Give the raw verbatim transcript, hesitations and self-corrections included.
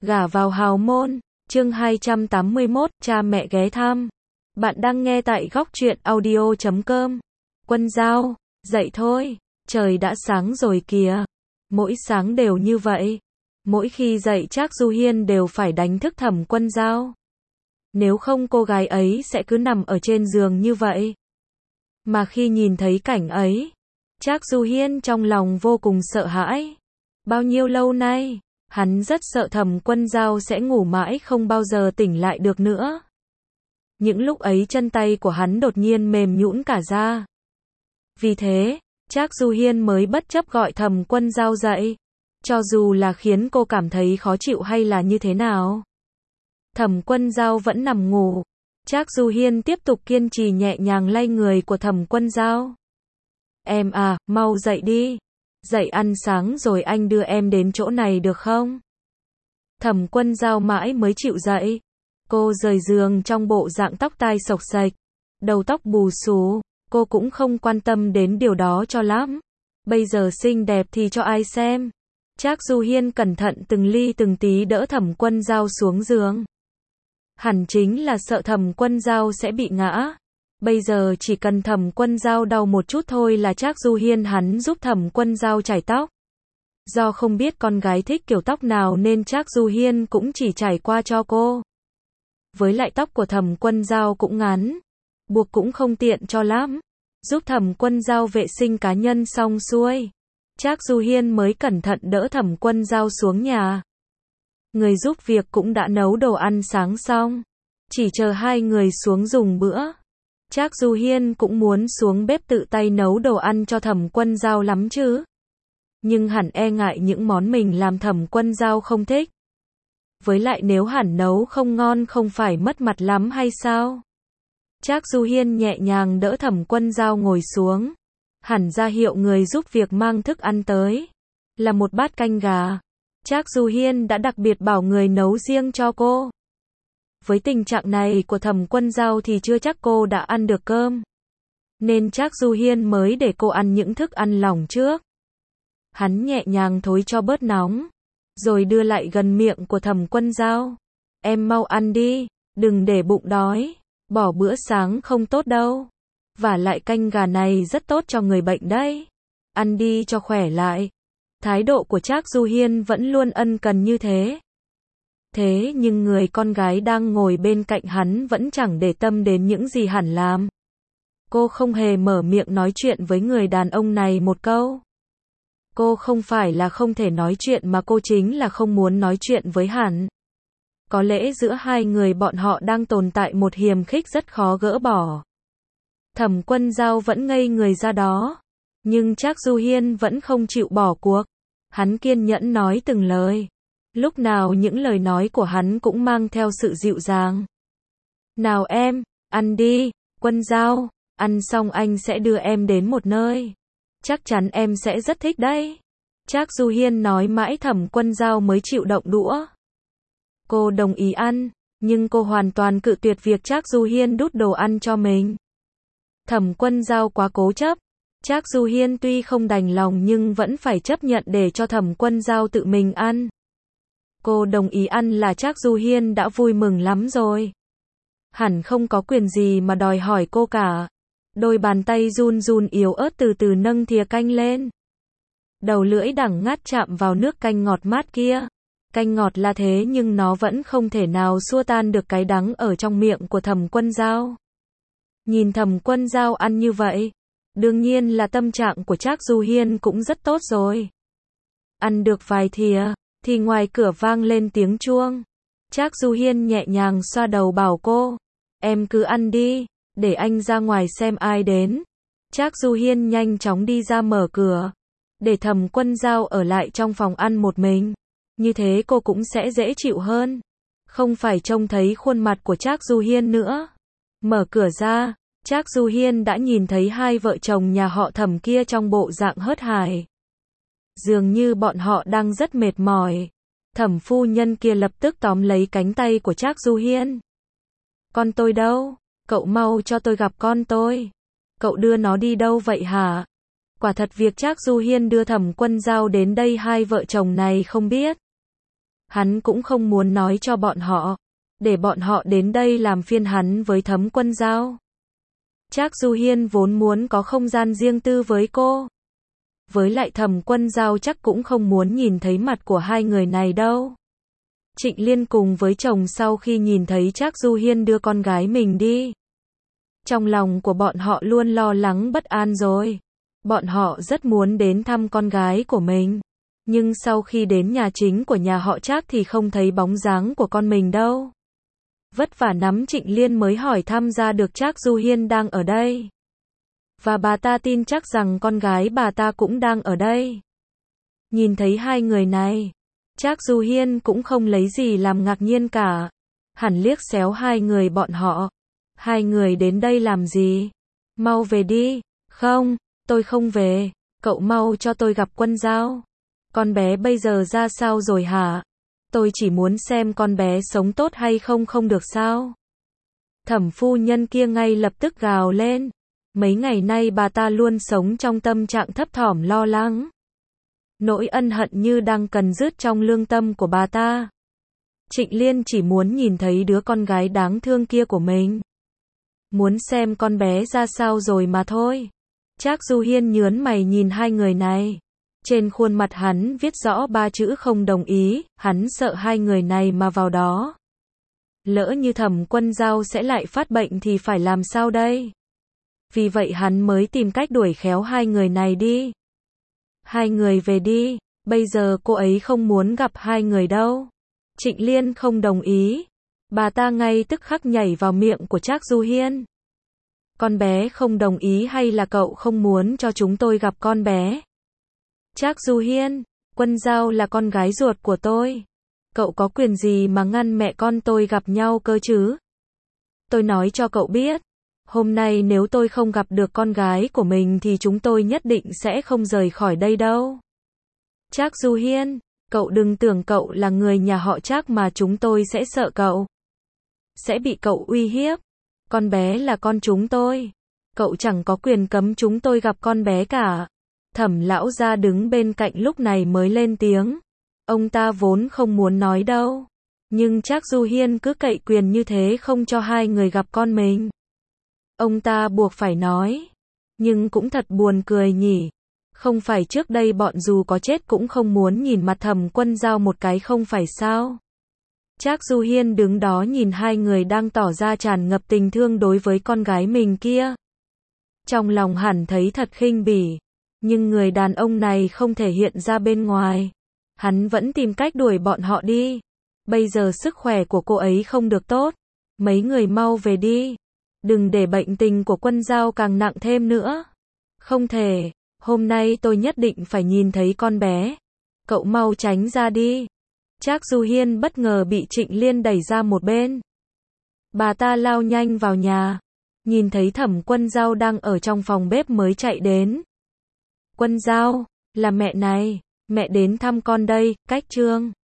Gả vào hào môn, chương hai trăm tám mươi mốt, cha mẹ ghé thăm. Bạn đang nghe tại góc truyện audio chấm com. Quân Dao, dậy thôi, trời đã sáng rồi kìa. Mỗi sáng đều như vậy. Mỗi khi dậy Trác Du Hiên đều phải đánh thức Thẩm Quân Dao. Nếu không cô gái ấy sẽ cứ nằm ở trên giường như vậy. Mà khi nhìn thấy cảnh ấy, Trác Du Hiên trong lòng vô cùng sợ hãi. Bao nhiêu lâu nay, hắn rất sợ Thẩm Quân Dao sẽ ngủ mãi không bao giờ tỉnh lại được nữa. Những lúc ấy chân tay của hắn đột nhiên mềm nhũn cả ra. Vì thế, Trác Du Hiên mới bất chấp gọi Thẩm Quân Dao dậy. Cho dù là khiến cô cảm thấy khó chịu hay là như thế nào. Thẩm Quân Dao vẫn nằm ngủ. Trác Du Hiên tiếp tục kiên trì nhẹ nhàng lay người của Thẩm Quân Dao. Em à, mau dậy đi. Dậy ăn sáng rồi anh đưa em đến chỗ này được không? Thẩm Quân Dao mãi mới chịu dậy. Cô rời giường trong bộ dạng tóc tai xộc xệch, đầu tóc bù xù, cô cũng không quan tâm đến điều đó cho lắm. Bây giờ xinh đẹp thì cho ai xem. Trác Du Hiên cẩn thận từng ly từng tí đỡ Thẩm Quân Dao xuống giường. Hẳn chính là sợ Thẩm Quân Dao sẽ bị ngã. Bây giờ chỉ cần Thẩm Quân Dao đau một chút thôi là Trác Du Hiên hắn giúp Thẩm Quân Dao chải tóc. Do không biết con gái thích kiểu tóc nào nên Trác Du Hiên cũng chỉ chải qua cho cô. Với lại tóc của Thẩm Quân Dao cũng ngắn, buộc cũng không tiện cho lắm. Giúp Thẩm Quân Dao vệ sinh cá nhân xong xuôi, Trác Du Hiên mới cẩn thận đỡ Thẩm Quân Dao xuống nhà. Người giúp việc cũng đã nấu đồ ăn sáng xong, chỉ chờ hai người xuống dùng bữa. Trác Du Hiên cũng muốn xuống bếp tự tay nấu đồ ăn cho Thẩm Quân Dao lắm chứ. Nhưng hẳn e ngại những món mình làm Thẩm Quân Dao không thích. Với lại nếu hẳn nấu không ngon không phải mất mặt lắm hay sao? Trác Du Hiên nhẹ nhàng đỡ Thẩm Quân Dao ngồi xuống. Hẳn ra hiệu người giúp việc mang thức ăn tới. Là một bát canh gà. Trác Du Hiên đã đặc biệt bảo người nấu riêng cho cô. Với tình trạng này của Thẩm Quân Dao thì chưa chắc cô đã ăn được cơm. Nên Trác Du Hiên mới để cô ăn những thức ăn lỏng trước. Hắn nhẹ nhàng thối cho bớt nóng, rồi đưa lại gần miệng của Thẩm Quân Dao. Em mau ăn đi, đừng để bụng đói, bỏ bữa sáng không tốt đâu. Vả lại canh gà này rất tốt cho người bệnh đấy. Ăn đi cho khỏe lại. Thái độ của Trác Du Hiên vẫn luôn ân cần như thế. Thế nhưng người con gái đang ngồi bên cạnh hắn vẫn chẳng để tâm đến những gì hẳn làm. Cô không hề mở miệng nói chuyện với người đàn ông này một câu. Cô không phải là không thể nói chuyện mà cô chính là không muốn nói chuyện với hắn. Có lẽ giữa hai người bọn họ đang tồn tại một hiềm khích rất khó gỡ bỏ. Thẩm Quân Dao vẫn ngây người ra đó. Nhưng Trác Du Hiên vẫn không chịu bỏ cuộc. Hắn kiên nhẫn nói từng lời. Lúc nào những lời nói của hắn cũng mang theo sự dịu dàng. Nào em, ăn đi, Quân Dao, ăn xong anh sẽ đưa em đến một nơi. Chắc chắn em sẽ rất thích đấy. Trác Du Hiên nói mãi Thẩm Quân Dao mới chịu động đũa. Cô đồng ý ăn, nhưng cô hoàn toàn cự tuyệt việc Trác Du Hiên đút đồ ăn cho mình. Thẩm Quân Dao quá cố chấp. Trác Du Hiên tuy không đành lòng nhưng vẫn phải chấp nhận để cho Thẩm Quân Dao tự mình ăn. Cô đồng ý ăn là Trác Du Hiên đã vui mừng lắm rồi. Hẳn không có quyền gì mà đòi hỏi cô cả. Đôi bàn tay run run yếu ớt từ từ nâng thìa canh lên. Đầu lưỡi đắng ngắt chạm vào nước canh ngọt mát kia. Canh ngọt là thế nhưng nó vẫn không thể nào xua tan được cái đắng ở trong miệng của Thẩm Quân Dao. Nhìn Thẩm Quân Dao ăn như vậy, đương nhiên là tâm trạng của Trác Du Hiên cũng rất tốt rồi. Ăn được vài thìa, thì ngoài cửa vang lên tiếng chuông. Trác Du Hiên nhẹ nhàng xoa đầu bảo cô, em cứ ăn đi, để anh ra ngoài xem ai đến. Trác Du Hiên nhanh chóng đi ra mở cửa, để Thẩm Quân Dao ở lại trong phòng ăn một mình. Như thế cô cũng sẽ dễ chịu hơn. Không phải trông thấy khuôn mặt của Trác Du Hiên nữa. Mở cửa ra, Trác Du Hiên đã nhìn thấy hai vợ chồng nhà họ Thẩm kia trong bộ dạng hớt hải. Dường như bọn họ đang rất mệt mỏi. Thẩm phu nhân kia lập tức tóm lấy cánh tay của Trác Du Hiên. Con tôi đâu? Cậu mau cho tôi gặp con tôi. Cậu đưa nó đi đâu vậy hả? Quả thật việc Trác Du Hiên đưa Thẩm Quân Dao đến đây hai vợ chồng này không biết. Hắn cũng không muốn nói cho bọn họ, để bọn họ đến đây làm phiền hắn với Thấm Quân Dao. Trác Du Hiên vốn muốn có không gian riêng tư với cô. Với lại Thẩm Quân Dao chắc cũng không muốn nhìn thấy mặt của hai người này đâu. Trịnh Liên cùng với chồng sau khi nhìn thấy Trác Du Hiên đưa con gái mình đi, trong lòng của bọn họ luôn lo lắng bất an rồi. Bọn họ rất muốn đến thăm con gái của mình, nhưng sau khi đến nhà chính của nhà họ Trác thì không thấy bóng dáng của con mình đâu. Vất vả nắm Trịnh Liên mới hỏi thăm ra được Trác Du Hiên đang ở đây. Và bà ta tin chắc rằng con gái bà ta cũng đang ở đây. Nhìn thấy hai người này, Trác Du Hiên cũng không lấy gì làm ngạc nhiên cả. Hẳn liếc xéo hai người bọn họ. Hai người đến đây làm gì? Mau về đi. Không, tôi không về. Cậu mau cho tôi gặp Quân Dao. Con bé bây giờ ra sao rồi hả? Tôi chỉ muốn xem con bé sống tốt hay không không được sao? Thẩm phu nhân kia ngay lập tức gào lên. Mấy ngày nay bà ta luôn sống trong tâm trạng thấp thỏm lo lắng. Nỗi ân hận như đang cần rứt trong lương tâm của bà ta. Trịnh Liên chỉ muốn nhìn thấy đứa con gái đáng thương kia của mình. Muốn xem con bé ra sao rồi mà thôi. Trác Du Hiên nhớn mày nhìn hai người này. Trên khuôn mặt hắn viết rõ ba chữ không đồng ý, hắn sợ hai người này mà vào đó. Lỡ như Thẩm Quân Dao sẽ lại phát bệnh thì phải làm sao đây? Vì vậy hắn mới tìm cách đuổi khéo hai người này đi. Hai người về đi, bây giờ cô ấy không muốn gặp hai người đâu. Trịnh Liên không đồng ý. Bà ta ngay tức khắc nhảy vào miệng của Trác Du Hiên. Con bé không đồng ý hay là cậu không muốn cho chúng tôi gặp con bé? Trác Du Hiên, Quân Dao là con gái ruột của tôi. Cậu có quyền gì mà ngăn mẹ con tôi gặp nhau cơ chứ? Tôi nói cho cậu biết, hôm nay nếu tôi không gặp được con gái của mình thì chúng tôi nhất định sẽ không rời khỏi đây đâu. Trác Du Hiên, cậu đừng tưởng cậu là người nhà họ Trác mà chúng tôi sẽ sợ cậu. Sẽ bị cậu uy hiếp. Con bé là con chúng tôi. Cậu chẳng có quyền cấm chúng tôi gặp con bé cả. Thẩm lão gia đứng bên cạnh lúc này mới lên tiếng. Ông ta vốn không muốn nói đâu. Nhưng Trác Du Hiên cứ cậy quyền như thế không cho hai người gặp con mình. Ông ta buộc phải nói. Nhưng cũng thật buồn cười nhỉ. Không phải trước đây bọn dù có chết cũng không muốn nhìn mặt Thẩm Quân Dao một cái không phải sao? Trác Du Hiên đứng đó nhìn hai người đang tỏ ra tràn ngập tình thương đối với con gái mình kia. Trong lòng hẳn thấy thật khinh bỉ. Nhưng người đàn ông này không thể hiện ra bên ngoài. Hắn vẫn tìm cách đuổi bọn họ đi. Bây giờ sức khỏe của cô ấy không được tốt. Mấy người mau về đi. Đừng để bệnh tình của Quân Dao càng nặng thêm nữa. Không thể. Hôm nay tôi nhất định phải nhìn thấy con bé. Cậu mau tránh ra đi. Trác Du Hiên bất ngờ bị Trịnh Liên đẩy ra một bên. Bà ta lao nhanh vào nhà. Nhìn thấy Thẩm Quân Dao đang ở trong phòng bếp mới chạy đến. Quân Dao, là mẹ này. Mẹ đến thăm con đây, cách Trương.